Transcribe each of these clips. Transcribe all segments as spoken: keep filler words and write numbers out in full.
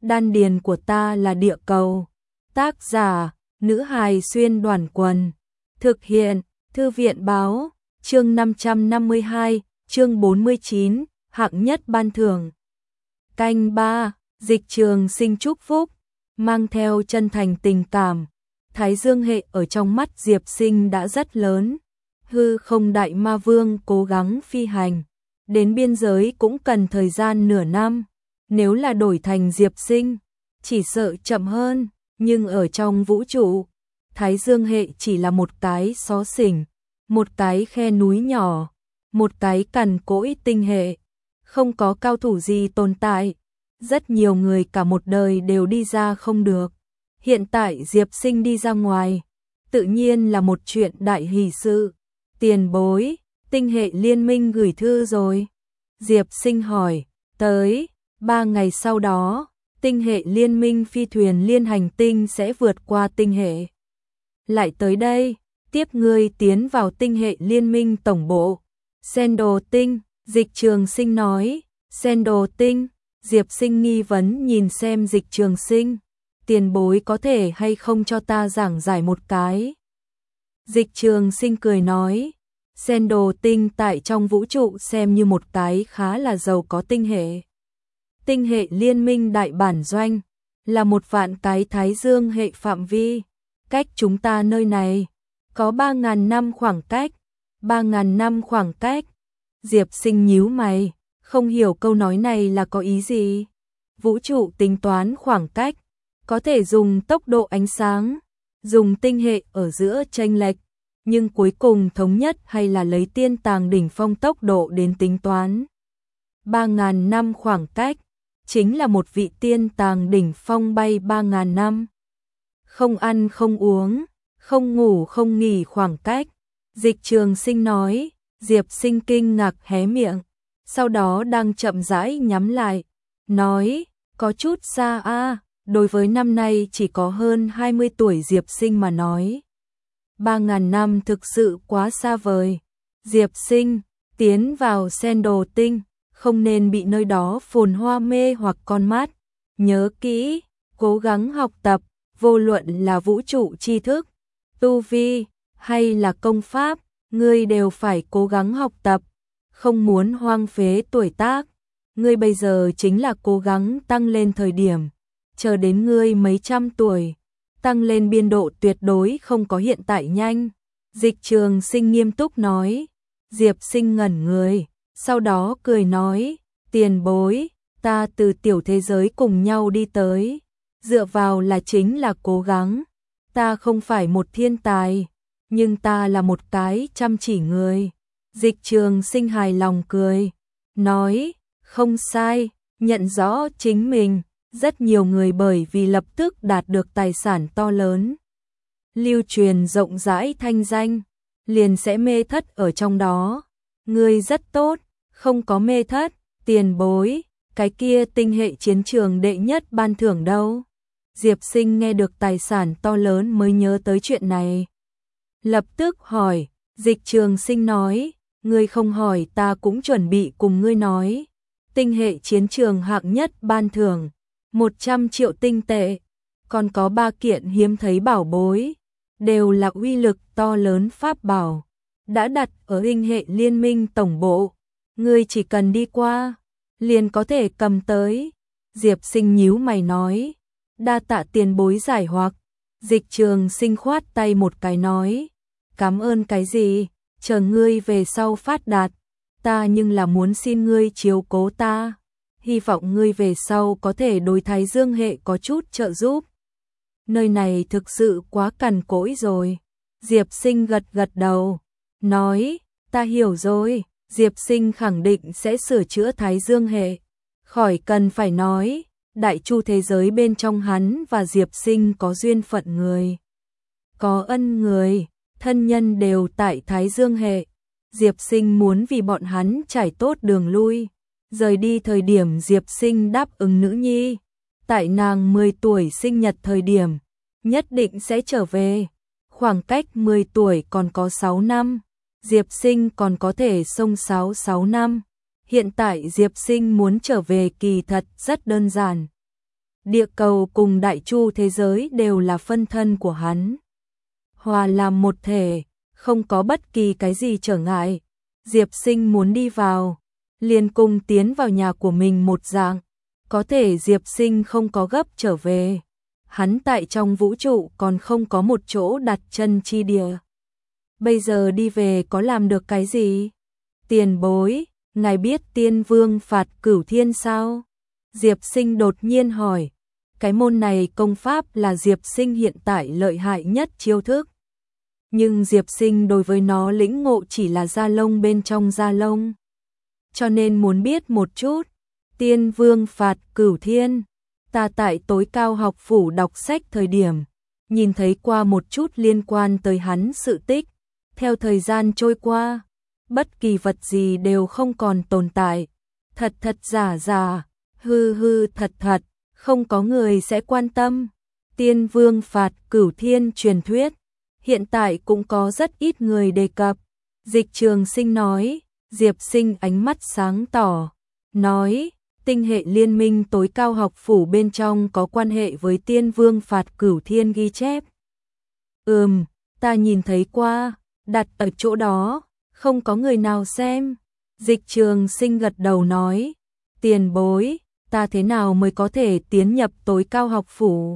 đan điền của ta là địa cầu. Tác giả, nữ hài xuyên đoàn quần. Thực hiện, thư viện báo, chương năm trăm năm mươi hai, chương bốn mươi chín, hạng nhất ban thưởng. Canh ba, Dịch Trường Sinh chúc phúc, mang theo chân thành tình cảm. Thái Dương hệ ở trong mắt Diệp Sinh đã rất lớn. Hư không đại ma vương cố gắng phi hành. Đến biên giới cũng cần thời gian nửa năm. Nếu là đổi thành Diệp Sinh, chỉ sợ chậm hơn. Nhưng ở trong vũ trụ, Thái Dương hệ chỉ là một cái xó xỉnh, một cái khe núi nhỏ, một cái cằn cỗi tinh hệ. Không có cao thủ gì tồn tại. Rất nhiều người cả một đời đều đi ra không được. Hiện tại Diệp Sinh đi ra ngoài, tự nhiên là một chuyện đại hỷ sự. Tiền bối, tinh hệ liên minh gửi thư rồi. Diệp Sinh hỏi, tới, ba ngày sau đó, tinh hệ liên minh phi thuyền liên hành tinh sẽ vượt qua tinh hệ. Lại tới đây, tiếp ngươi tiến vào tinh hệ liên minh tổng bộ. Sen đồ tinh, Dịch Trường Sinh nói, Sen đồ tinh, Diệp Sinh nghi vấn nhìn xem Dịch Trường Sinh. Tiền bối có thể hay không cho ta giảng giải một cái. Dịch Trường Sinh cười nói, Sen đồ tinh tại trong vũ trụ xem như một cái khá là giàu có tinh hệ. Tinh hệ liên minh đại bản doanh, là một vạn cái Thái Dương hệ phạm vi. Cách chúng ta nơi này, có ba ngàn năm khoảng cách. Ba ngàn năm khoảng cách. Diệp Sinh nhíu mày, không hiểu câu nói này là có ý gì. Vũ trụ tính toán khoảng cách, có thể dùng tốc độ ánh sáng, dùng tinh hệ ở giữa chênh lệch, nhưng cuối cùng thống nhất hay là lấy tiên tàng đỉnh phong tốc độ đến tính toán. Ba ngàn năm khoảng cách, chính là một vị tiên tàng đỉnh phong bay ba ngàn năm. Không ăn không uống, không ngủ không nghỉ khoảng cách. Dịch Trường Sinh nói, Diệp Sinh kinh ngạc hé miệng, sau đó đang chậm rãi nhắm lại, nói, có chút xa a. Đối với năm nay chỉ có hơn hai mươi tuổi Diệp Sinh mà nói. Ba ngàn năm thực sự quá xa vời. Diệp Sinh, tiến vào Sen đồ tinh, không nên bị nơi đó phồn hoa mê hoặc con mắt. Nhớ kỹ, cố gắng học tập, vô luận là vũ trụ tri thức, tu vi, hay là công pháp, ngươi đều phải cố gắng học tập, không muốn hoang phế tuổi tác. Ngươi bây giờ chính là cố gắng tăng lên thời điểm. Chờ đến ngươi mấy trăm tuổi, tăng lên biên độ tuyệt đối không có hiện tại nhanh. Dịch Trường Sinh nghiêm túc nói. Diệp Sinh ngẩn người, sau đó cười nói, tiền bối, ta từ tiểu thế giới cùng nhau đi tới, dựa vào là chính là cố gắng. Ta không phải một thiên tài, nhưng ta là một cái chăm chỉ người. Dịch Trường Sinh hài lòng cười, nói, không sai, nhận rõ chính mình. Rất nhiều người bởi vì lập tức đạt được tài sản to lớn, lưu truyền rộng rãi thanh danh, liền sẽ mê thất ở trong đó. Ngươi rất tốt, không có mê thất. Tiền bối, cái kia tinh hệ chiến trường đệ nhất ban thưởng đâu? Diệp Sinh nghe được tài sản to lớn mới nhớ tới chuyện này. Lập tức hỏi, Dịch Trường Sinh nói, ngươi không hỏi ta cũng chuẩn bị cùng ngươi nói. Tinh hệ chiến trường hạng nhất ban thưởng một trăm triệu tinh tệ, còn có ba kiện hiếm thấy bảo bối, đều là uy lực to lớn pháp bảo, đã đặt ở tinh hệ liên minh tổng bộ, ngươi chỉ cần đi qua, liền có thể cầm tới. Diệp Sinh nhíu mày nói, đa tạ tiền bối giải hoặc. Dịch Trường Sinh khoát tay một cái nói, cảm ơn cái gì, chờ ngươi về sau phát đạt, ta nhưng là muốn xin ngươi chiếu cố ta. Hy vọng ngươi về sau có thể đối Thái Dương hệ có chút trợ giúp. Nơi này thực sự quá cằn cỗi rồi. Diệp Sinh gật gật đầu, nói, ta hiểu rồi. Diệp Sinh khẳng định sẽ sửa chữa Thái Dương hệ. Khỏi cần phải nói, đại chu thế giới bên trong hắn và Diệp Sinh có duyên phận người. Có ân người, thân nhân đều tại Thái Dương hệ. Diệp Sinh muốn vì bọn hắn trải tốt đường lui. Rời đi thời điểm Diệp Sinh đáp ứng nữ nhi, tại nàng mười tuổi sinh nhật thời điểm, nhất định sẽ trở về. Khoảng cách mười tuổi còn có sáu năm, Diệp Sinh còn có thể xông sáu sáu năm. Hiện tại Diệp Sinh muốn trở về kỳ thật rất đơn giản. địa cầu cùng đại chu thế giới đều là phân thân của hắn. Hòa làm một thể, không có bất kỳ cái gì trở ngại. Diệp Sinh muốn đi vào, liền cùng tiến vào nhà của mình một dạng. Có thể Diệp Sinh không có gấp trở về. Hắn tại trong vũ trụ còn không có một chỗ đặt chân chi địa. Bây giờ đi về có làm được cái gì? Tiền bối, ngài biết Tiên Vương phạt Cửu Thiên sao? Diệp Sinh đột nhiên hỏi. Cái môn này công pháp là Diệp Sinh hiện tại lợi hại nhất chiêu thức. Nhưng Diệp Sinh đối với nó lĩnh ngộ chỉ là da lông bên trong da lông. Cho nên muốn biết một chút. Tiên Vương phạt Cửu Thiên. Ta tại tối cao học phủ đọc sách thời điểm, nhìn thấy qua một chút liên quan tới hắn sự tích. Theo thời gian trôi qua, bất kỳ vật gì đều không còn tồn tại. Thật thật giả giả, hư hư thật thật, không có người sẽ quan tâm. Tiên Vương phạt Cửu Thiên truyền thuyết, hiện tại cũng có rất ít người đề cập. Dịch Trường Sinh nói. Diệp Sinh ánh mắt sáng tỏ, nói, tinh hệ liên minh tối cao học phủ bên trong có quan hệ với Tiên Vương phạt Cửu Thiên ghi chép. Ừm, ta nhìn thấy qua, đặt ở chỗ đó, không có người nào xem. Dịch Trường Sinh gật đầu nói, tiền bối, ta thế nào mới có thể tiến nhập tối cao học phủ?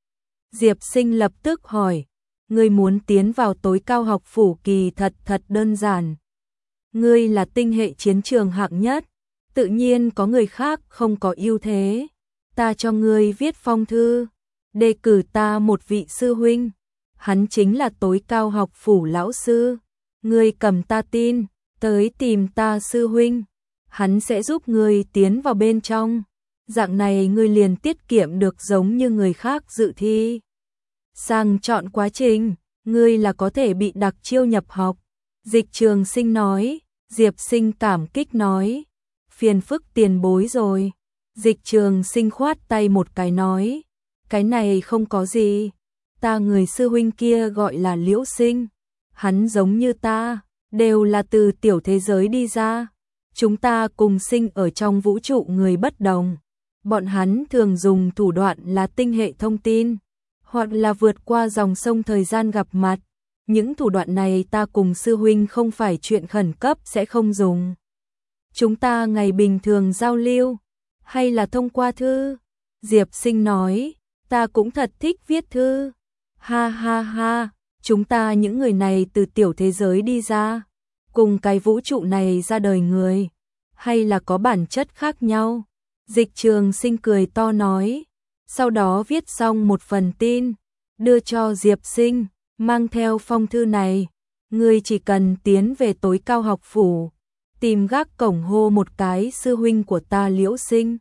Diệp Sinh lập tức hỏi, ngươi muốn tiến vào tối cao học phủ kỳ thật thật đơn giản. Ngươi là tinh hệ chiến trường hạng nhất, tự nhiên có người khác không có ưu thế. Ta cho ngươi viết phong thư, đề cử ta một vị sư huynh, hắn chính là tối cao học phủ lão sư. Ngươi cầm ta tin, tới tìm ta sư huynh, hắn sẽ giúp ngươi tiến vào bên trong. Dạng này ngươi liền tiết kiệm được giống như người khác dự thi. Sang chọn quá trình, ngươi là có thể bị đặc chiêu nhập học. Dịch Trường Sinh nói. Diệp Sinh cảm kích nói, phiền phức tiền bối rồi. Dịch Trường Sinh khoát tay một cái nói, cái này không có gì. Ta người sư huynh kia gọi là Liễu Sinh, hắn giống như ta, đều là từ tiểu thế giới đi ra. Chúng ta cùng sinh ở trong vũ trụ người bất đồng. Bọn hắn thường dùng thủ đoạn là tinh hệ thông tin, hoặc là vượt qua dòng sông thời gian gặp mặt. Những thủ đoạn này ta cùng sư huynh không phải chuyện khẩn cấp sẽ không dùng. Chúng ta ngày bình thường giao lưu, hay là thông qua thư? Diệp Sinh nói, ta cũng thật thích viết thư. Ha ha ha, chúng ta những người này từ tiểu thế giới đi ra, cùng cái vũ trụ này ra đời người, hay là có bản chất khác nhau? Dịch Trường Sinh cười to nói, sau đó viết xong một phần tin, đưa cho Diệp Sinh. Mang theo phong thư này, ngươi chỉ cần tiến về tối cao học phủ, tìm gác cổng hô một cái sư huynh của ta Liễu Sinh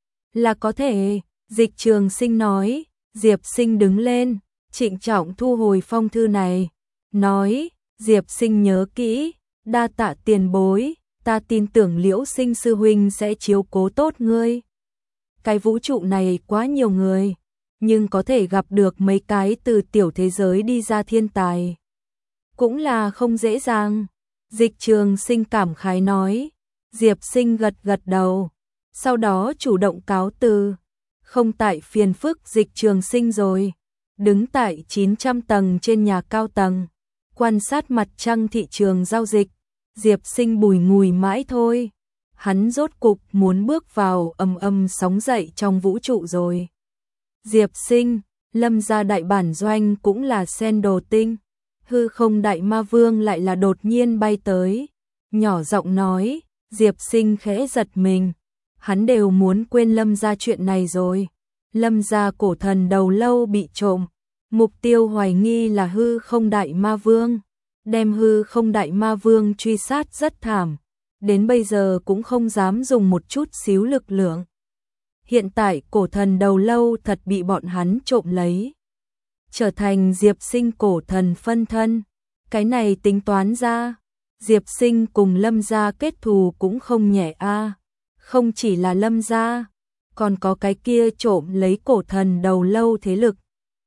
là có thể. Dịch Trường Sinh nói. Diệp Sinh đứng lên, trịnh trọng thu hồi phong thư này, nói, Diệp Sinh nhớ kỹ, đa tạ tiền bối, ta tin tưởng Liễu Sinh sư huynh sẽ chiếu cố tốt ngươi. Cái vũ trụ này quá nhiều người, nhưng có thể gặp được mấy cái từ tiểu thế giới đi ra thiên tài, cũng là không dễ dàng. Dịch Trường Sinh cảm khái nói. Diệp Sinh gật gật đầu, sau đó chủ động cáo từ, không tại phiền phức Dịch Trường Sinh rồi. Đứng tại chín trăm tầng trên nhà cao tầng, quan sát mặt trăng thị trường giao dịch, Diệp Sinh bùi ngùi mãi thôi. Hắn rốt cục muốn bước vào ầm ầm sóng dậy trong vũ trụ rồi. Diệp Sinh, Lâm gia đại bản doanh cũng là sen đồ tinh. Hư không đại ma vương lại là đột nhiên bay tới, nhỏ giọng nói. Diệp Sinh khẽ giật mình, hắn đều muốn quên Lâm gia chuyện này rồi. Lâm gia cổ thần đầu lâu bị trộm, mục tiêu hoài nghi là hư không đại ma vương, đem hư không đại ma vương truy sát rất thảm, đến bây giờ cũng không dám dùng một chút xíu lực lượng. Hiện tại cổ thần đầu lâu thật bị bọn hắn trộm lấy, trở thành Diệp Sinh cổ thần phân thân. Cái này tính toán ra, Diệp Sinh cùng Lâm gia kết thù cũng không nhẹ a. À. Không chỉ là Lâm gia, còn có cái kia trộm lấy cổ thần đầu lâu thế lực,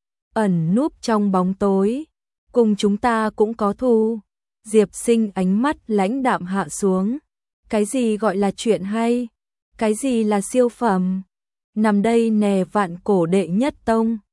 ẩn núp trong bóng tối, cùng chúng ta cũng có thù. Diệp Sinh ánh mắt lãnh đạm hạ xuống. Cái gì gọi là chuyện hay? Cái gì là siêu phẩm? nằm đây nè vạn cổ đệ nhất tông.